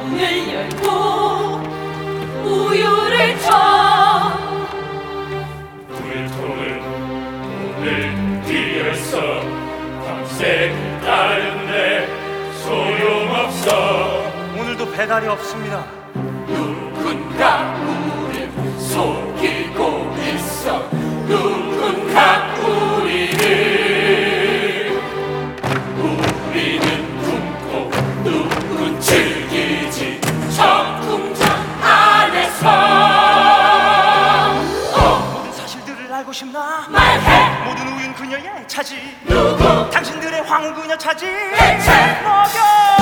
문을 열고 우유를 줘. 불통은 오늘 뒤에서 밤새 기다렸네. 소용없어. 오늘도 배달이 없습니다. 누군가 우릴 속이고 있어. 누군가 우리는 굶고 누군 즐기지 저 궁전 안에서. 모든 사실들을 알고 싶나? 말해. 모든 우윤 그녀의 차지. 누구 당신들의 황후 그녀 차지. 대체 뭐여?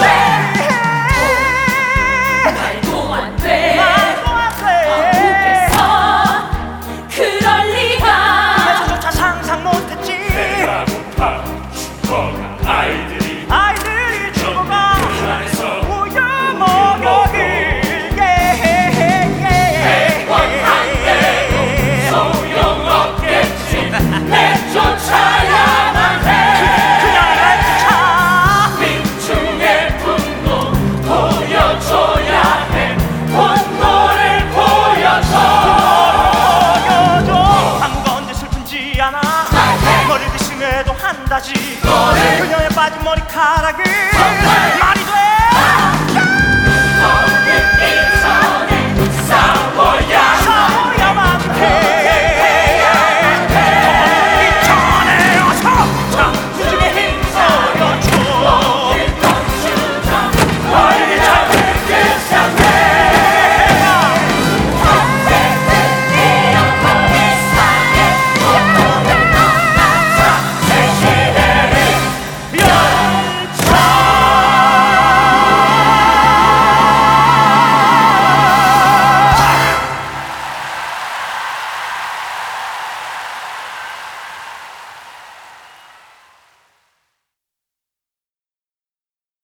말도 안 돼. 말도 안 돼. 한국에서 그럴 리가. 그래서조차 상상 못했지. 배가 고파 죽어가 아이들이 죽어가 그 안에서 우유 먹여길. 소용없겠지. 내쫓아야만 해. 그녀를 쫓아. 민중의 분노 보여줘야 해. 분노를 보여줘. 아무가 언제 슬픈지 아나. 머리를 심해도 한다지. 너를 그녀의 빠진 머리카락을